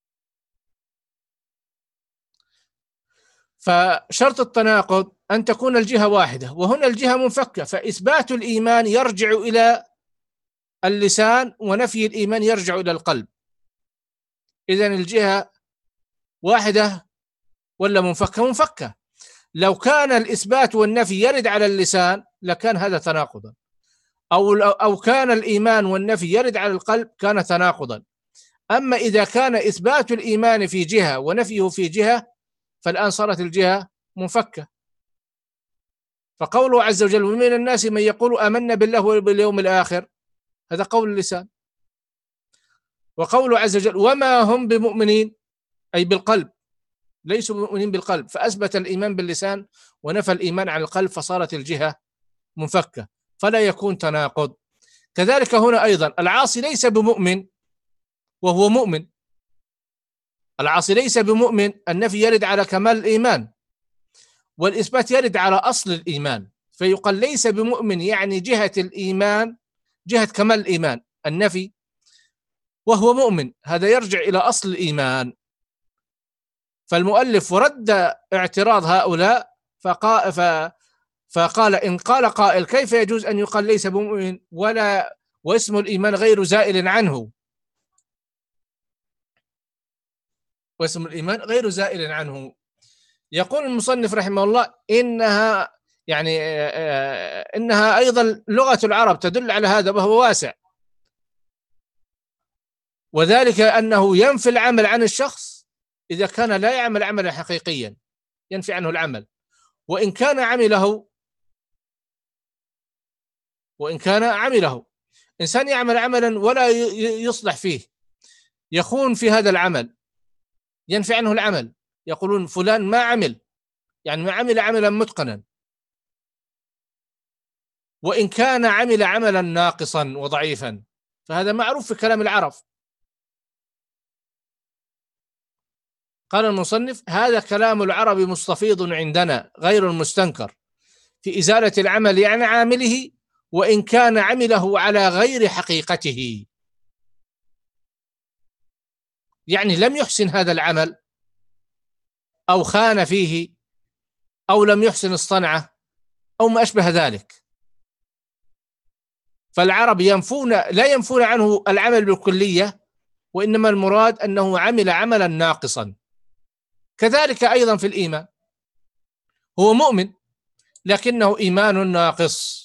فشرط التناقض أن تكون الجهة واحدة، وهنا الجهة منفكة، فإثبات الإيمان يرجع إلى اللسان ونفي الإيمان يرجع إلى القلب. إذن الجهة واحدة ولا منفكة؟ منفكة. لو كان الإثبات والنفي يرد على اللسان لكان هذا تناقضا، أو أو كان الإيمان والنفي يرد على القلب كان تناقضا. أما إذا كان إثبات الإيمان في جهة ونفيه في جهة فالآن صارت الجهة منفكة. فقوله عز وجل: ومن الناس من يقول آمنا بالله وباليوم الآخر، هذا قول اللسان. وقوله عز وجل: وما هم بمؤمنين، أي بالقلب، ليسوا مؤمنين بالقلب، فأثبت الإيمان باللسان ونفى الإيمان عن القلب فصارت الجهة منفكة، فلا يكون تناقض. كذلك هنا أيضا العاصي ليس بمؤمن وهو مؤمن. العاصي ليس بمؤمن، النفي يرد على كمال الإيمان والإثبات يرد على أصل الإيمان، فيقال ليس بمؤمن يعني جهة الإيمان، جهة كمال الإيمان النفي، وهو مؤمن، هذا يرجع إلى أصل الإيمان. فالمؤلف رد اعتراض هؤلاء فقال, فقال إن قال قائل كيف يجوز أن يقال ليس بمؤمن ولا واسم الإيمان غير زائل عنه، واسم الإيمان غير زائل عنه. يقول المصنف رحمه الله: إنها يعني إنها أيضا لغة العرب تدل على هذا وهو واسع. وذلك أنه ينفي العمل عن الشخص إذا كان لا يعمل عملا حقيقيا، ينفي عنه العمل. وإن كان عمله وإن كان عمله إنسان يعمل عملا ولا يصلح فيه، يخون في هذا العمل، ينفي عنه العمل، يقولون فلان ما عمل، يعني ما عمل عملا متقنا. وإن كان عمل عملا ناقصا وضعيفا، فهذا معروف في كلام العرب. قال المصنف: هذا كلام العرب مستفيض عندنا غير المستنكر في إزالة العمل عن عامله وإن كان عمله على غير حقيقته. يعني لم يحسن هذا العمل أو خان فيه أو لم يحسن الصنعة أو ما أشبه ذلك. فالعرب ينفون لا ينفون عنه العمل بالكلية، وإنما المراد أنه عمل عملا ناقصا. كذلك أيضا في الإيمان، هو مؤمن لكنه إيمان ناقص،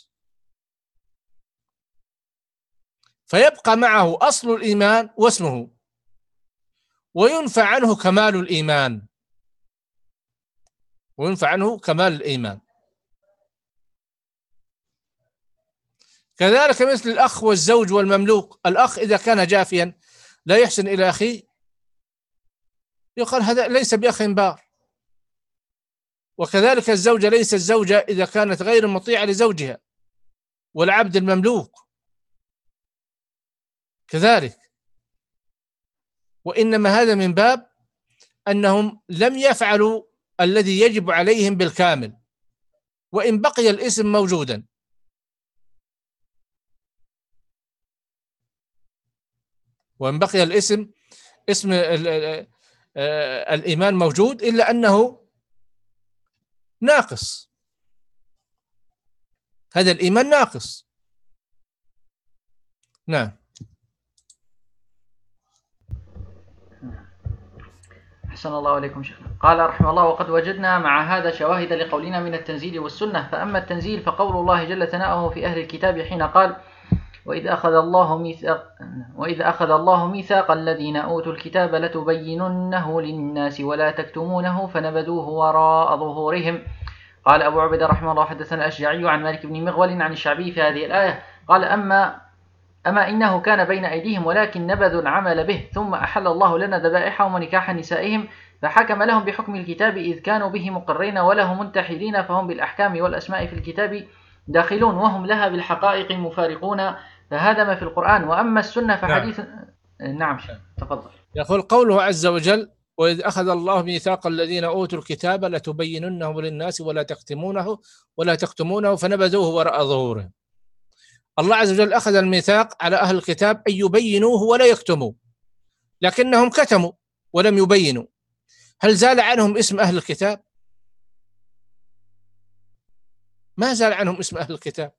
فيبقى معه أصل الإيمان واسمه، وينفى عنه كمال الإيمان وينفى عنه كمال الإيمان. كذلك مثل الأخ والزوج والمملوك. الأخ إذا كان جافيا لا يحسن إلى أخيه، يقال هذا ليس بأخ بار. وكذلك الزوجة ليست الزوجة إذا كانت غير مطيعة لزوجها، والعبد المملوك كذلك. وإنما هذا من باب أنهم لم يفعلوا الذي يجب عليهم بالكامل، وإن بقي الاسم موجودا. وإن بقي الاسم اسم الإيمان موجود، إلا أنه ناقص، هذا الإيمان ناقص. نعم. أحسن الله إليكم شيخنا. قال رحمه الله: وقد وجدنا مع هذا شواهد لقولنا من التنزيل والسنة. فأما التنزيل فقول الله جل ثناؤه في أهل الكتاب حين قال: وإذ أخذ الله ميثاق وإذ أخذ الله ميثاق الذين أوتوا الكتاب لتبيننه للناس ولا تكتمونه فنبذوه وراء ظهورهم. قال أبو عبيدة رحمه الله: حدثنا الأشجعي عن مالك بن مغول عن الشعبي في هذه الآية قال: أما أما إنه كان بين أيديهم ولكن نبذوا العمل به، ثم أحل الله لنا ذبائحهم ونكاح نسائهم فحكم لهم بحكم الكتاب إذ كانوا به مقرين وله منتحلين، فهم بالأحكام والأسماء في الكتاب داخلون وهم لها بالحقائق مفارقون، فهذا ما في القرآن. وأما السنة فحديث. نعم, نعم. تفضل. يقول قوله عز وجل: وإذ أخذ الله ميثاق الذين أوتوا الكتاب لتبيننه للناس ولا تكتمونه ولا تكتمونه فنبذوه وراء ظهورهم. الله عز وجل أخذ الميثاق على أهل الكتاب أن يبينوه ولا يكتموا، لكنهم كتموا ولم يبينوا. هل زال عنهم اسم أهل الكتاب؟ ما زال عنهم اسم أهل الكتاب.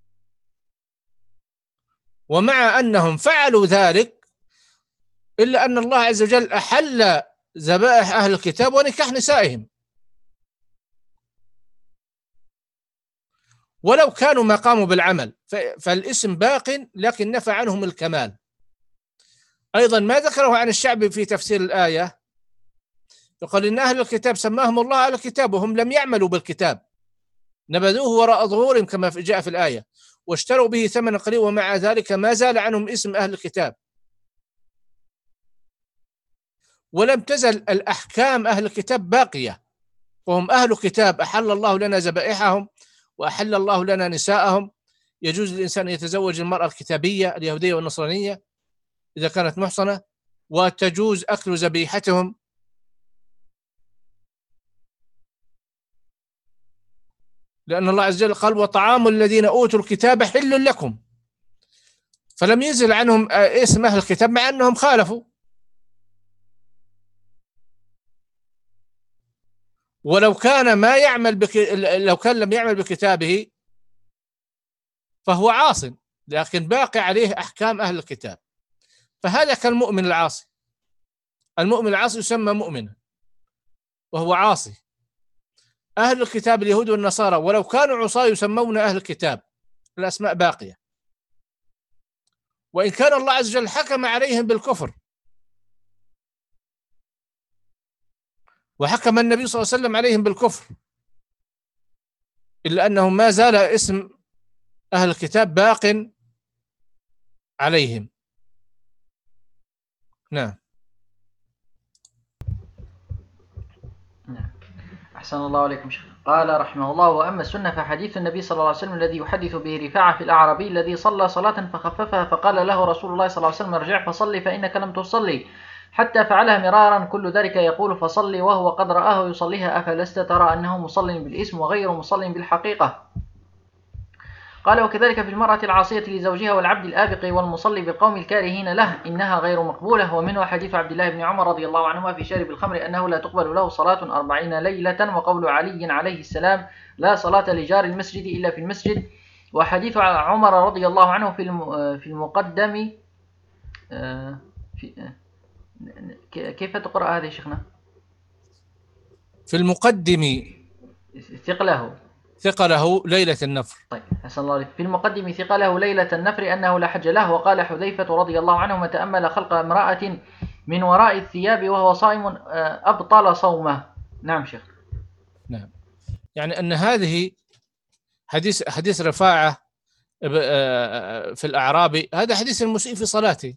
ومع أنهم فعلوا ذلك إلا أن الله عز وجل أحل ذبائح أهل الكتاب ونكاح نسائهم، ولو كانوا ما قاموا بالعمل فالاسم باق، لكن نفى عنهم الكمال. أيضا ما ذكره عن الشعبي في تفسير الآية، يقول إن أهل الكتاب سماهم الله أهل الكتاب وهم لم يعملوا بالكتاب، نبذوه وراء ظهورهم كما جاء في الآية، واشتروا به ثمنا قليلا ومع ذلك ما زال عنهم اسم أهل الكتاب، ولم تزل الأحكام أهل الكتاب باقية، وهم أهل كتاب. أحل الله لنا ذبائحهم وأحل الله لنا نساءهم. يجوز للإنسان أن يتزوج المرأة الكتابية اليهودية والنصرانية إذا كانت محصنة، وتجوز أكل ذبيحتهم. لأن الله عز وجل قال: وطعام الذين أوتوا الكتاب حل لكم، فلم ينزل عنهم اسم أهل الكتاب مع أنهم خالفوا. ولو كان ما يعمل بك... لو كان لم يعمل بكتابه فهو عاص، لكن باقي عليه أحكام أهل الكتاب، فهذا كالمؤمن العاصي. المؤمن العاصي يسمى مؤمنا وهو عاصي. أهل الكتاب اليهود والنصارى ولو كانوا عصاة يسمون أهل الكتاب، الأسماء باقية، وإن كان الله عز وجل حكم عليهم بالكفر وحكم النبي صلى الله عليه وسلم عليهم بالكفر، إلا أنه ما زال اسم أهل الكتاب باق عليهم. نعم. أحسن الله عليكم شيخ. قال رحمه الله: وأما السنة فحديث النبي صلى الله عليه وسلم الذي يحدث به رفاعة في الأعرابي الذي صلى صلاة فخففها فقال له رسول الله صلى الله عليه وسلم: ارجع فصلي فإنك لم تصلي، حتى فعلها مرارا، كل ذلك يقول فصلي وهو قد رآه يصليها، أفلست ترى أنه مصل بالاسم وغير مصل بالحقيقة؟ قال: وكذلك في المرأة العاصية لزوجها والعبد الآبق والمصلي بالقوم الكارهين له إنها غير مقبولة. ومنه حديث عبد الله بن عمر رضي الله عنهما في شارب الخمر أنه لا تقبل له صلاة أربعين ليلة، وقول علي عليه السلام: لا صلاة لجار المسجد إلا في المسجد. وحديث عمر رضي الله عنه في المقدم في كيف تقرأ هذه شيخنا؟ في المقدم ثقله ثقله ليلة النفر. طيب حسن الله عليك. في المقدم ثقله ليلة النفر أنه لا حج له. وقال حذيفة رضي الله عنه: من تأمل خلق امرأة من وراء الثياب وهو صائم أبطل صومه. نعم شيخ. نعم، يعني أن هذه حديث حديث رفاعة في الأعرابي، هذا حديث المسيء في صلاته،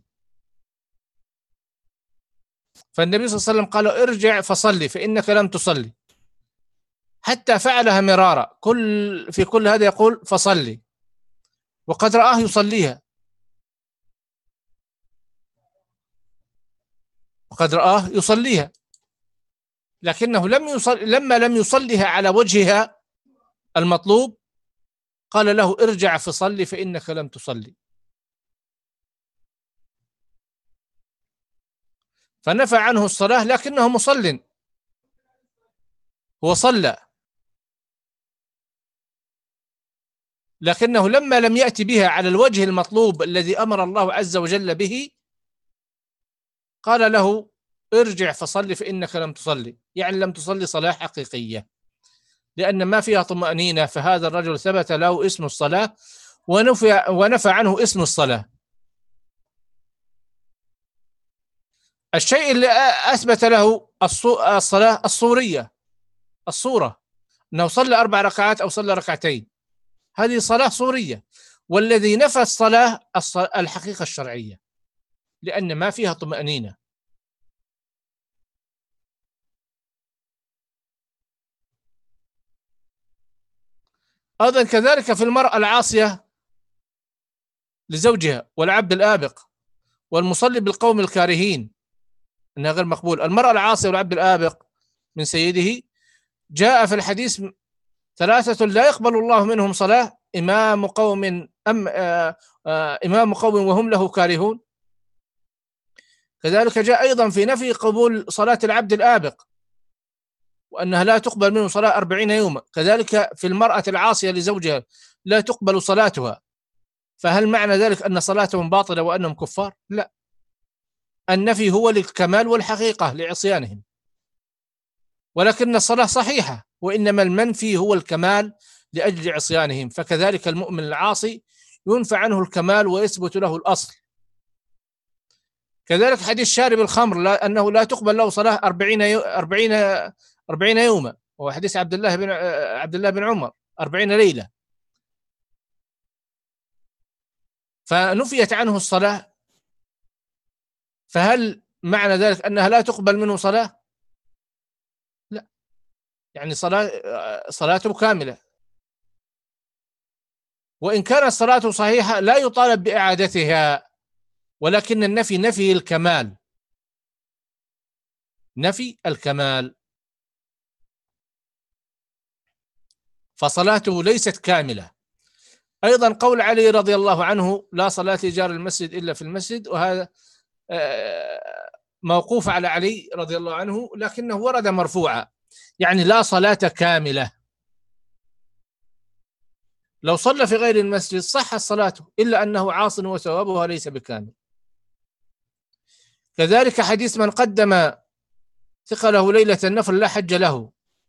فالنبي صلى الله عليه وسلم قال: ارجع فصلي فإنك لم تصلي، حتى فعلها مرارا، كل في كل هذا يقول فصلي، وقد رآه يصليها، وقد رآه يصليها، لكنه لم يصل لما لم يصليها على وجهها المطلوب قال له: ارجع فصلي فإنك لم تصلي. فنفى عنه الصلاة، لكنه مصل، هو صلى، لكنه لما لم يأتي بها على الوجه المطلوب الذي أمر الله عز وجل به قال له: ارجع فصلي فإنك لم تصلي، يعني لم تصلي صلاة حقيقية، لأن ما فيها طمأنينة، فهذا الرجل ثبت له اسم الصلاة ونفى ونفى عنه اسم الصلاة. الشيء اللي أثبت له الصلاة الصورية، الصورة، أنه صلى أربع ركعات أو صلى ركعتين، هذه صلاة صورية. والذي نفى الصلاة الحقيقة الشرعية، لأن ما فيها طمأنينة. أيضا كذلك في المرأة العاصية لزوجها والعبد الآبق والمصلي بالقوم الكارهين أنها غير مقبول. المرأة العاصية والعبد الآبق من سيده جاء في الحديث: ثلاثة لا يقبل الله منهم صلاة: إمام قوم أم آآ آآ إمام قوم وهم له كارهون. كذلك جاء أيضا في نفي قبول صلاة العبد الآبق وأنها لا تقبل منه صلاة أربعين يوما. كذلك في المرأة العاصية لزوجها لا تقبل صلاتها. فهل معنى ذلك أن صلاتهم باطلة وأنهم كفار؟ لا، النفي هو للكمال والحقيقة لعصيانهم، ولكن الصلاة صحيحة، وإنما المنفي هو الكمال لأجل عصيانهم. فكذلك المؤمن العاصي ينفى عنه الكمال ويثبت له الأصل. كذلك حديث شارب الخمر لا أنه لا تقبل له صلاة أربعين أربعين أربعين يوما، وهو حديث عبد الله بن عبد الله بن عمر أربعين ليلة، فنفيت عنه الصلاة. فهل معنى ذلك أنها لا تقبل منه صلاة؟ لا، يعني صلاة صلاته كاملة، وإن كانت صلاته صحيحة لا يطالب بإعادتها، ولكن النفي نفي الكمال، نفي الكمال، فصلاته ليست كاملة. أيضا قول علي رضي الله عنه: لا صلاة لجار المسجد إلا في المسجد، وهذا موقوف على علي رضي الله عنه، لكنه ورد مرفوعا، يعني لا صلاة كاملة. لو صلى في غير المسجد صحت صلاته، إلا أنه عاص وثوابها ليس بكامل. كذلك حديث من قدم ثقله ليلة النفر لا حج له،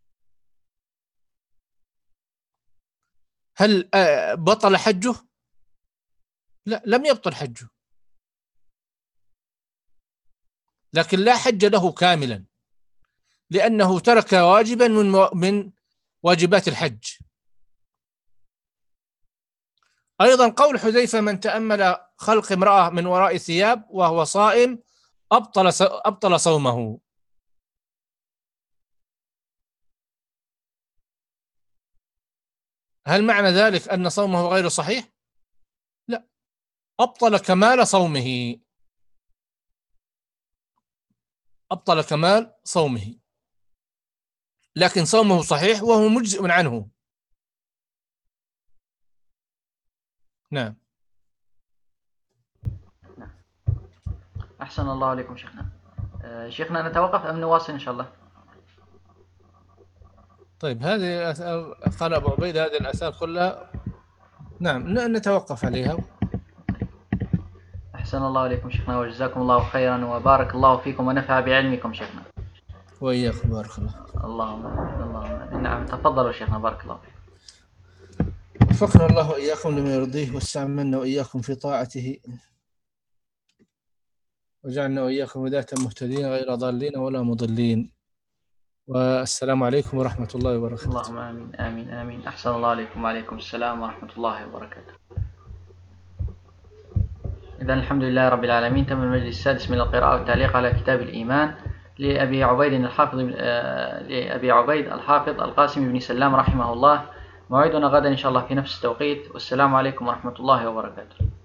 هل بطل حجه؟ لا، لم يبطل حجه، لكن لا حج له كاملا، لأنه ترك واجبا من من واجبات الحج. أيضا قول حذيفة: من تأمل خلق امرأة من وراء ثياب وهو صائم أبطل أبطل صومه. هل معنى ذلك أن صومه غير صحيح؟ لا، أبطل كمال صومه، أبطل كمال صومه، لكن صومه صحيح وهو مجزئ عنه. نعم. أحسن الله عليكم شيخنا. آه، شيخنا نتوقف أم نواصل إن شاء الله؟ طيب، هذه قال أبو عبيد هذه الآثار كلها نعم نتوقف عليها. أحسن الله عليكم شيخنا وجزاكم الله خيرا وبارك الله فيكم ونفع بعلمكم شيخنا. وإياكم بارك الله. اللهم اللهم نعم تفضلوا شيخنا بارك الله فيكم. وفقنا الله وإياكم لما يرضيه واستعملنا وإياكم في طاعته وجعلنا وإياكم هداة مهتدين غير ضالين ولا مضلين. والسلام عليكم ورحمة الله وبركاته. اللهم آمين آمين آمين. أحسن الله عليكم وعليكم السلام ورحمة الله وبركاته. إذن الحمد لله رب العالمين. تم المجلس السادس من القراءة والتعليق على كتاب الإيمان لأبي عبيد الحافظ لأبي عبيد الحافظ القاسم بن سلام رحمه الله. موعدنا غدا إن شاء الله في نفس التوقيت. والسلام عليكم ورحمة الله وبركاته.